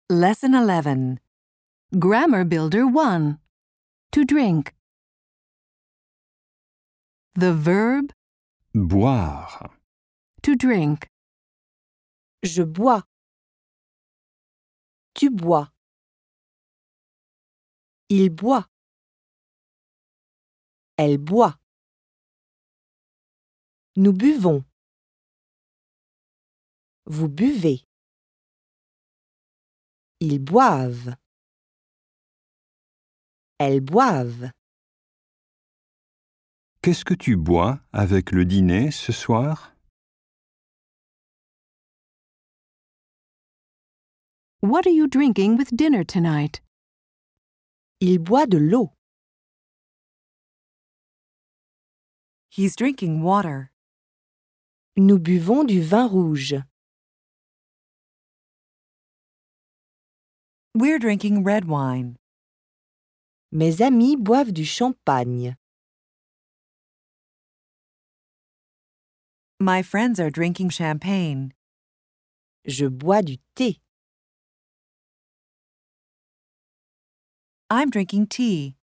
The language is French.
Lesson 11. Grammar Builder 1. To drink. The verb Boire. to drink. Je bois. Tu bois. Il boit. Elle boit. Nous buvons. Vous buvez. Ils boivent. Elles boivent. Qu'est-ce que tu bois avec le dîner ce soir? What are you drinking with dinner tonight? Il boit de l'eau. He's drinking water. Nous buvons du vin rouge. We're drinking red wine. Mes amis boivent du champagne. My friends are drinking champagne. Je bois du thé. I'm drinking tea.